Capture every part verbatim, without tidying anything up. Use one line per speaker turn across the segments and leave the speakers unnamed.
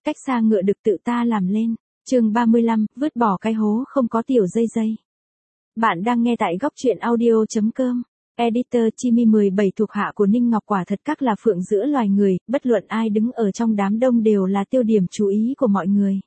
cách xa ngựa được tự ta làm lên. Chương ba mươi lăm, vứt bỏ cái hố không có tiểu dây dây. Bạn đang nghe tại góc truyện audio chấm com. Editor Chimi mười bảy thuộc hạ của Ninh Ngọc quả thật các là phượng giữa loài người, bất luận ai đứng ở trong đám đông đều là tiêu điểm chú ý của mọi người.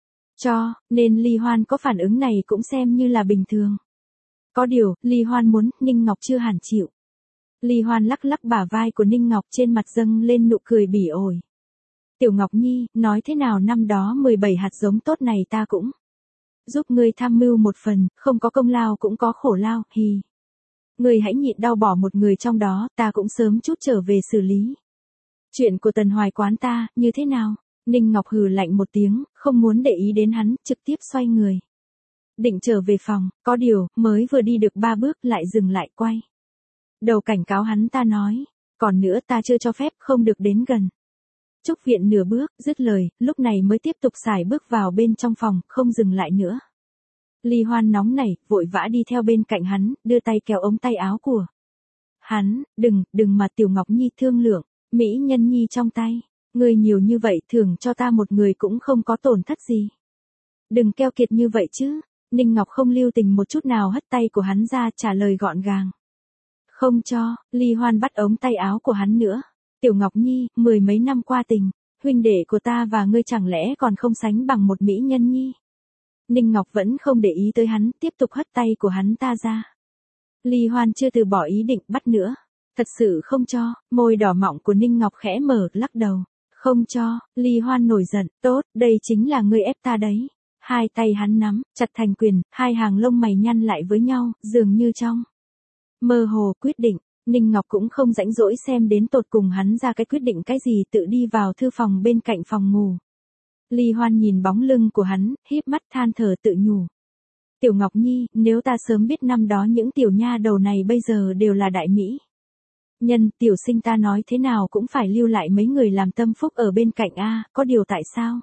Cho nên Ly Hoan có phản ứng này cũng xem như là bình thường. Có điều, Ly Hoan muốn, Ninh Ngọc chưa hẳn chịu. Ly Hoan lắc lắc bả vai của Ninh Ngọc, trên mặt dâng lên nụ cười bỉ ổi. Tiểu Ngọc Nhi, nói thế nào năm đó mười bảy hạt giống tốt này ta cũng giúp ngươi tham mưu một phần, không có công lao cũng có khổ lao, hì. Ngươi hãy nhịn đau bỏ một người trong đó, ta cũng sớm chút trở về xử lý. Chuyện của Tần Hoài quán ta, như thế nào? Ninh Ngọc hừ lạnh một tiếng, không muốn để ý đến hắn, trực tiếp xoay người. Định trở về phòng, có điều, mới vừa đi được ba bước lại dừng lại quay. Đầu cảnh cáo hắn ta nói, còn nữa ta chưa cho phép không được đến gần. Trúc Viện nửa bước, dứt lời, lúc này mới tiếp tục xài bước vào bên trong phòng, không dừng lại nữa. Ly Hoan nóng nảy, vội vã đi theo bên cạnh hắn, đưa tay kéo ống tay áo của hắn, đừng, đừng mà Tiểu Ngọc Nhi thương lượng, Mỹ Nhân Nhi trong tay, người nhiều như vậy thưởng cho ta một người cũng không có tổn thất gì. Đừng keo kiệt như vậy chứ, Ninh Ngọc không lưu tình một chút nào hất tay của hắn ra, trả lời gọn gàng. Không cho, Ly Hoan bắt ống tay áo của hắn nữa. Tiểu Ngọc Nhi, mười mấy năm qua tình, huynh đệ của ta và ngươi chẳng lẽ còn không sánh bằng một Mỹ Nhân Nhi. Ninh Ngọc vẫn không để ý tới hắn, tiếp tục hất tay của hắn ta ra. Ly Hoan chưa từ bỏ ý định bắt nữa. Thật sự không cho, môi đỏ mọng của Ninh Ngọc khẽ mở, lắc đầu. Không cho, Ly Hoan nổi giận, tốt, đây chính là ngươi ép ta đấy. Hai tay hắn nắm, chặt thành quyền, hai hàng lông mày nhăn lại với nhau, dường như trong mơ hồ quyết định. Ninh Ngọc cũng không rãnh rỗi xem đến tột cùng hắn ra cái quyết định cái gì, tự đi vào thư phòng bên cạnh phòng ngủ. Ly Hoan nhìn bóng lưng của hắn, híp mắt than thở tự nhủ. Tiểu Ngọc Nhi, nếu ta sớm biết năm đó những tiểu nha đầu này bây giờ đều là đại mỹ nhân, tiểu sinh ta nói thế nào cũng phải lưu lại mấy người làm tâm phúc ở bên cạnh a, có điều tại sao?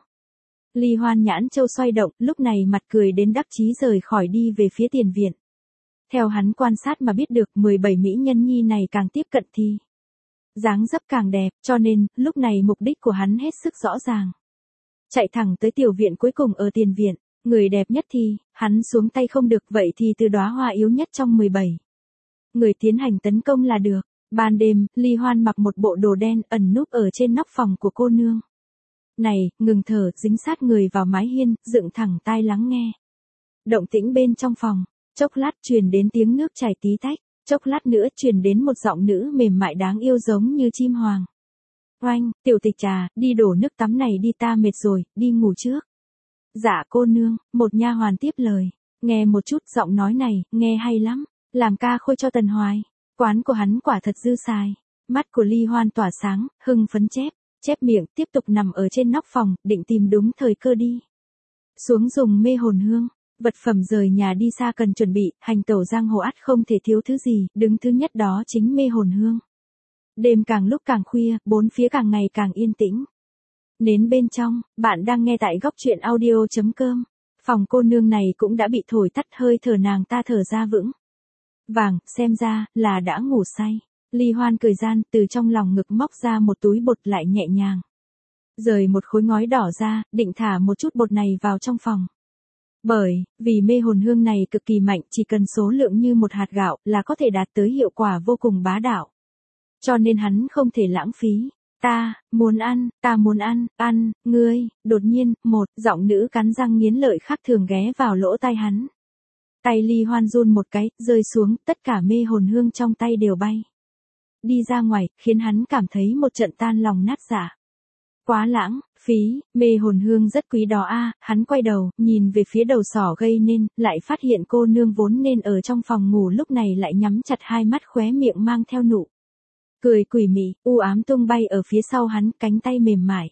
Ly Hoan nhãn châu xoay động, lúc này mặt cười đến đắc chí rời khỏi đi về phía tiền viện. Theo hắn quan sát mà biết được mười bảy Mỹ Nhân Nhi này càng tiếp cận thì dáng dấp càng đẹp, cho nên, lúc này mục đích của hắn hết sức rõ ràng. Chạy thẳng tới tiểu viện cuối cùng ở tiền viện, người đẹp nhất thì, hắn xuống tay không được, vậy thì từ đóa hoa yếu nhất trong mười bảy người tiến hành tấn công là được. Ban đêm, Ly Hoan mặc một bộ đồ đen, ẩn núp ở trên nóc phòng của cô nương này, ngừng thở, dính sát người vào mái hiên, dựng thẳng tai lắng nghe. Động tĩnh bên trong phòng. Chốc lát truyền đến tiếng nước chảy tí tách, chốc lát nữa truyền đến một giọng nữ mềm mại đáng yêu giống như chim hoàng. Oanh, tiểu tịch trà, đi đổ nước tắm này đi, ta mệt rồi, đi ngủ trước. Dạ cô nương, một nha hoàn tiếp lời. Nghe một chút, giọng nói này, nghe hay lắm, làm ca khôi cho Tần Hoài. Quán của hắn quả thật dư xài. Mắt của Ly Hoan tỏa sáng, hưng phấn chép, chép miệng, tiếp tục nằm ở trên nóc phòng, định tìm đúng thời cơ đi xuống dùng mê hồn hương. Vật phẩm rời nhà đi xa cần chuẩn bị, hành tẩu giang hồ ắt không thể thiếu thứ gì, đứng thứ nhất đó chính mê hồn hương. Đêm càng lúc càng khuya, bốn phía càng ngày càng yên tĩnh. Nến bên trong, bạn đang nghe tại góc truyện audio chấm com. Phòng cô nương này cũng đã bị thổi tắt, hơi thở nàng ta thở ra vững vàng, xem ra, là đã ngủ say. Ly Hoan cười gian, từ trong lòng ngực móc ra một túi bột, lại nhẹ nhàng rời một khối ngói đỏ ra, định thả một chút bột này vào trong phòng. Bởi, vì mê hồn hương này cực kỳ mạnh, chỉ cần số lượng như một hạt gạo là có thể đạt tới hiệu quả vô cùng bá đạo. Cho nên hắn không thể lãng phí. Ta, muốn ăn, ta muốn ăn, ăn, ngươi, đột nhiên, một giọng nữ cắn răng nghiến lợi khác thường ghé vào lỗ tai hắn. Tay Ly Hoan run một cái, rơi xuống, tất cả mê hồn hương trong tay đều bay đi ra ngoài, khiến hắn cảm thấy một trận tan lòng nát dạ. Quá lãng phí, mê hồn hương rất quý đó a. Hắn quay đầu, nhìn về phía đầu sỏ gây nên, lại phát hiện cô nương vốn nên ở trong phòng ngủ lúc này lại nhắm chặt hai mắt, khóe miệng mang theo nụ cười quỷ mị, u ám tung bay ở phía sau hắn, cánh tay mềm mại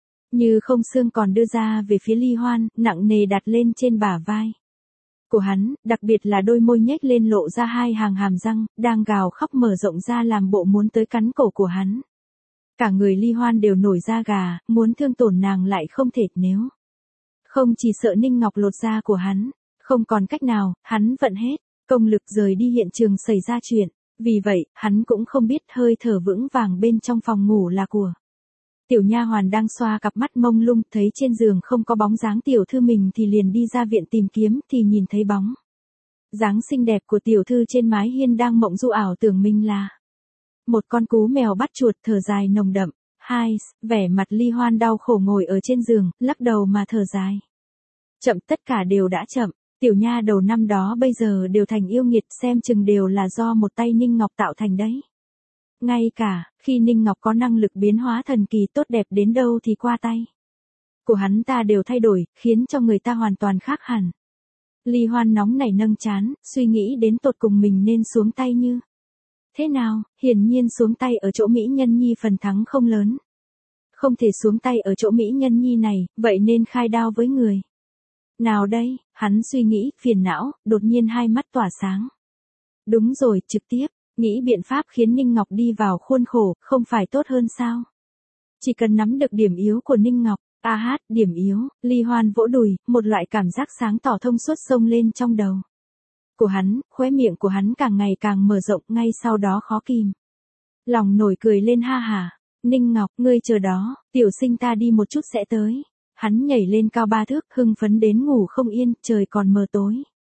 như không xương còn đưa ra về phía Ly Hoan, nặng nề đặt lên trên bả vai của hắn, đặc biệt là đôi môi nhếch lên lộ ra hai hàng hàm răng, đang gào khóc mở rộng ra làm bộ muốn tới cắn cổ của hắn. Cả người Ly Hoan đều nổi da gà, muốn thương tổn nàng lại không thể, nếu không chỉ sợ Ninh Ngọc lột da của hắn, không còn cách nào, hắn vận hết công lực rời đi hiện trường xảy ra chuyện. Vì vậy, hắn cũng không biết hơi thở vững vàng bên trong phòng ngủ là của Tiểu nha hoàn đang xoa cặp mắt mông lung, thấy trên giường không có bóng dáng tiểu thư mình thì liền đi ra viện tìm kiếm, thì nhìn thấy bóng dáng xinh đẹp của tiểu thư trên mái hiên đang mộng du, ảo tưởng mình là một con cú mèo bắt chuột, thở dài nồng đậm. Hai, vẻ mặt Ly Hoan đau khổ ngồi ở trên giường, lắc đầu mà thở dài. Chậm, tất cả đều đã chậm. Tiểu nha đầu năm đó bây giờ đều thành yêu nghiệt, xem chừng đều là do một tay Ninh Ngọc tạo thành đấy. Ngay cả, khi Ninh Ngọc có năng lực biến hóa thần kỳ tốt đẹp đến đâu thì qua tay của hắn ta đều thay đổi, khiến cho người ta hoàn toàn khác hẳn. Ly Hoan nóng nảy nâng trán, suy nghĩ đến tột cùng mình nên xuống tay như thế nào. Hiển nhiên xuống tay ở chỗ Mỹ Nhân Nhi phần thắng không lớn. Không thể xuống tay ở chỗ Mỹ Nhân Nhi này, vậy nên khai đao với người nào đây? Hắn suy nghĩ, phiền não, đột nhiên hai mắt tỏa sáng. Đúng rồi, trực tiếp nghĩ biện pháp khiến Ninh Ngọc đi vào khuôn khổ, không phải tốt hơn sao? Chỉ cần nắm được điểm yếu của Ninh Ngọc. A hát, điểm yếu. Ly Hoan vỗ đùi, một loại cảm giác sáng tỏ thông suốt xông lên trong đầu của hắn, khóe miệng của hắn càng ngày càng mở rộng, ngay sau đó khó kìm lòng nổi cười lên ha hả. Ninh Ngọc, ngươi chờ đó, tiểu sinh ta đi một chút sẽ tới. Hắn nhảy lên cao ba thước, hưng phấn đến ngủ không yên, trời còn mờ tối.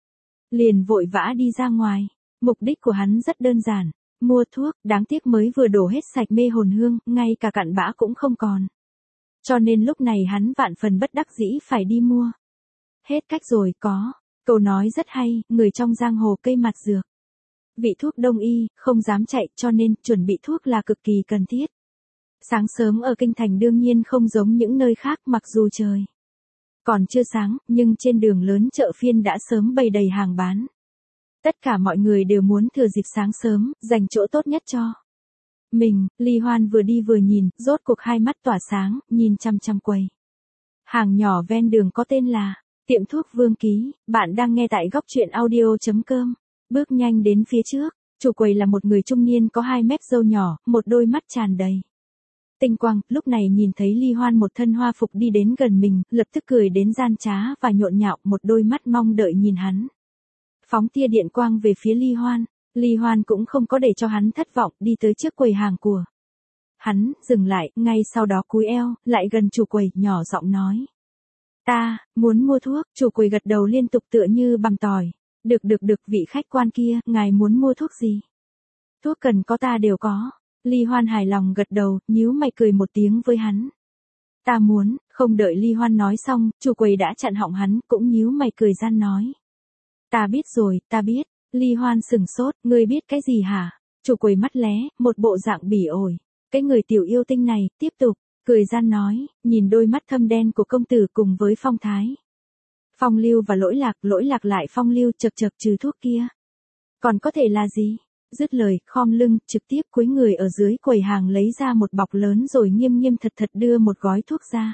Liền vội vã đi ra ngoài. Mục đích của hắn rất đơn giản, mua thuốc, đáng tiếc mới vừa đổ hết sạch mê hồn hương, ngay cả cặn bã cũng không còn. Cho nên lúc này hắn vạn phần bất đắc dĩ phải đi mua. Hết cách rồi, có câu nói rất hay, người trong giang hồ cây mặt dược. Vị thuốc đông y, không dám chạy, cho nên chuẩn bị thuốc là cực kỳ cần thiết. Sáng sớm ở kinh thành đương nhiên không giống những nơi khác, mặc dù trời còn chưa sáng, nhưng trên đường lớn chợ phiên đã sớm bày đầy hàng bán. Tất cả mọi người đều muốn thừa dịp sáng sớm, dành chỗ tốt nhất cho mình. Ly Hoan vừa đi vừa nhìn, rốt cuộc hai mắt tỏa sáng, nhìn chăm chăm quầy hàng nhỏ ven đường có tên là Tiệm Thuốc Vương Ký. Bạn đang nghe tại góc truyện audio chấm com. Bước nhanh đến phía trước, chủ quầy là một người trung niên có hai mép râu nhỏ, một đôi mắt tràn đầy tinh quang. Lúc này nhìn thấy Ly Hoan một thân hoa phục đi đến gần mình, lập tức cười đến gian trá và nhộn nhạo, một đôi mắt mong đợi nhìn hắn phóng tia điện quang về phía Ly Hoan. Ly Hoan cũng không có để cho hắn thất vọng, đi tới trước quầy hàng của hắn, dừng lại, ngay sau đó cúi eo, lại gần chủ quầy, nhỏ giọng nói. Ta, muốn mua thuốc. Chủ quầy gật đầu liên tục tựa như bằng tỏi. Được được được, vị khách quan kia, ngài muốn mua thuốc gì? Thuốc cần có ta đều có. Ly Hoan hài lòng gật đầu, nhíu mày cười một tiếng với hắn. Ta muốn. Không đợi Ly Hoan nói xong, chủ quầy đã chặn họng hắn, cũng nhíu mày cười gian nói. Ta biết rồi, ta biết. Ly Hoan sừng sốt, ngươi biết cái gì hả? Chủ quầy mắt lé, một bộ dạng bỉ ổi. Cái người tiểu yêu tinh này, tiếp tục, cười gian nói, nhìn đôi mắt thâm đen của công tử cùng với phong thái. Phong lưu và lỗi lạc, lỗi lạc lại phong lưu, chật chật trừ thuốc kia. Còn có thể là gì? Dứt lời, khom lưng, trực tiếp cúi người ở dưới quầy hàng lấy ra một bọc lớn rồi nghiêm nghiêm thật thật đưa một gói thuốc ra.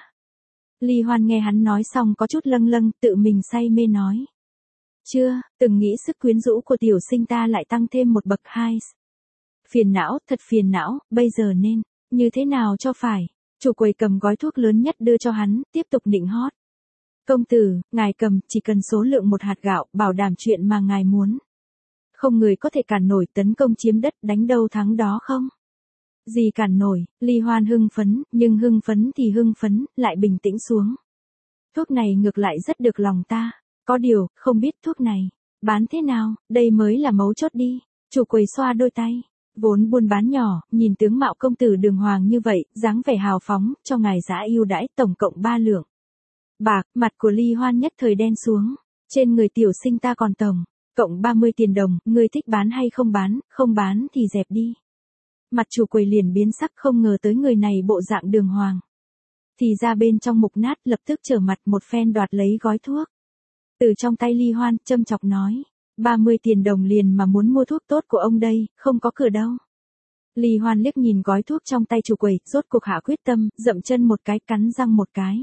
Ly Hoan nghe hắn nói xong có chút lâng lâng, tự mình say mê nói. Chưa, từng nghĩ sức quyến rũ của tiểu sinh ta lại tăng thêm một bậc hai. Phiền não, thật phiền não, bây giờ nên như thế nào cho phải? Chủ quầy cầm gói thuốc lớn nhất đưa cho hắn, tiếp tục nịnh hót. Công tử, ngài cầm, chỉ cần số lượng một hạt gạo, bảo đảm chuyện mà ngài muốn. Không người có thể cản nổi, tấn công chiếm đất, đánh đâu thắng đó không? Gì cản nổi? Ly Hoan hưng phấn, nhưng hưng phấn thì hưng phấn, lại bình tĩnh xuống. Thuốc này ngược lại rất được lòng ta. Có điều, không biết thuốc này bán thế nào, đây mới là mấu chốt đi. Chủ quầy xoa đôi tay. Vốn buôn bán nhỏ, nhìn tướng mạo công tử đường hoàng như vậy, dáng vẻ hào phóng, cho ngài giá ưu đãi, tổng cộng ba lượng bạc. Mặt của Ly Hoan nhất thời đen xuống. Trên người tiểu sinh ta còn tổng cộng ba mươi tiền đồng, ngươi thích bán hay không bán? Không bán thì dẹp đi. Mặt chủ quầy liền biến sắc, không ngờ tới người này bộ dạng đường hoàng. Thì ra bên trong mục nát, lập tức trở mặt một phen đoạt lấy gói thuốc từ trong tay Ly Hoan, châm chọc nói. ba mươi tiền đồng liền mà muốn mua thuốc tốt của ông đây, không có cửa đâu. Ly Hoan liếc nhìn gói thuốc trong tay chủ quầy, rốt cuộc hạ quyết tâm, dậm chân một cái, cắn răng một cái.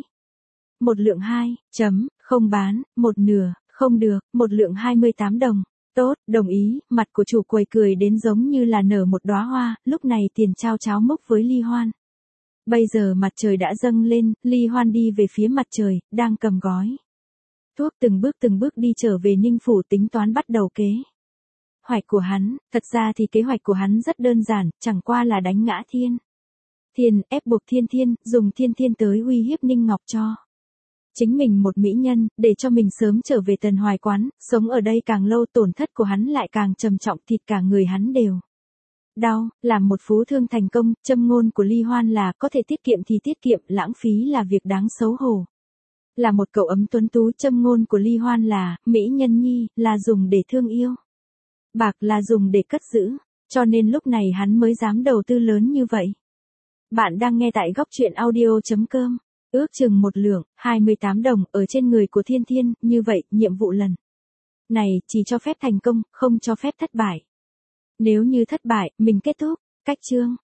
Một lượng hai, chấm, không bán, một nửa, không được, một lượng hai mươi tám đồng. Tốt, đồng ý. Mặt của chủ quầy cười đến giống như là nở một đóa hoa, lúc này tiền trao cháo mốc với Ly Hoan. Bây giờ mặt trời đã dâng lên, Ly Hoan đi về phía mặt trời, đang cầm gói thuốc từng bước từng bước đi trở về Ninh Phủ, tính toán bắt đầu kế hoạch của hắn. Thật ra thì kế hoạch của hắn rất đơn giản, chẳng qua là đánh ngã thiên Thiên ép buộc Thiên Thiên, dùng Thiên Thiên tới uy hiếp Ninh Ngọc cho chính mình một mỹ nhân, để cho mình sớm trở về Tần Hoài quán, sống ở đây càng lâu tổn thất của hắn lại càng trầm trọng, thịt cả người hắn đều đau. Làm một phú thương thành công, châm ngôn của Ly Hoan là có thể tiết kiệm thì tiết kiệm, lãng phí là việc đáng xấu hổ. Là một cậu ấm tuấn tú, châm ngôn của Ly Hoan là mỹ nhân nhi, là dùng để thương yêu, bạc là dùng để cất giữ, cho nên lúc này hắn mới dám đầu tư lớn như vậy. Bạn đang nghe tại góc truyện audio.com. Ước chừng một lượng, hai mươi tám đồng ở trên người của Thiên Thiên, như vậy, nhiệm vụ lần này chỉ cho phép thành công, không cho phép thất bại. Nếu như thất bại, mình kết thúc. Cách chương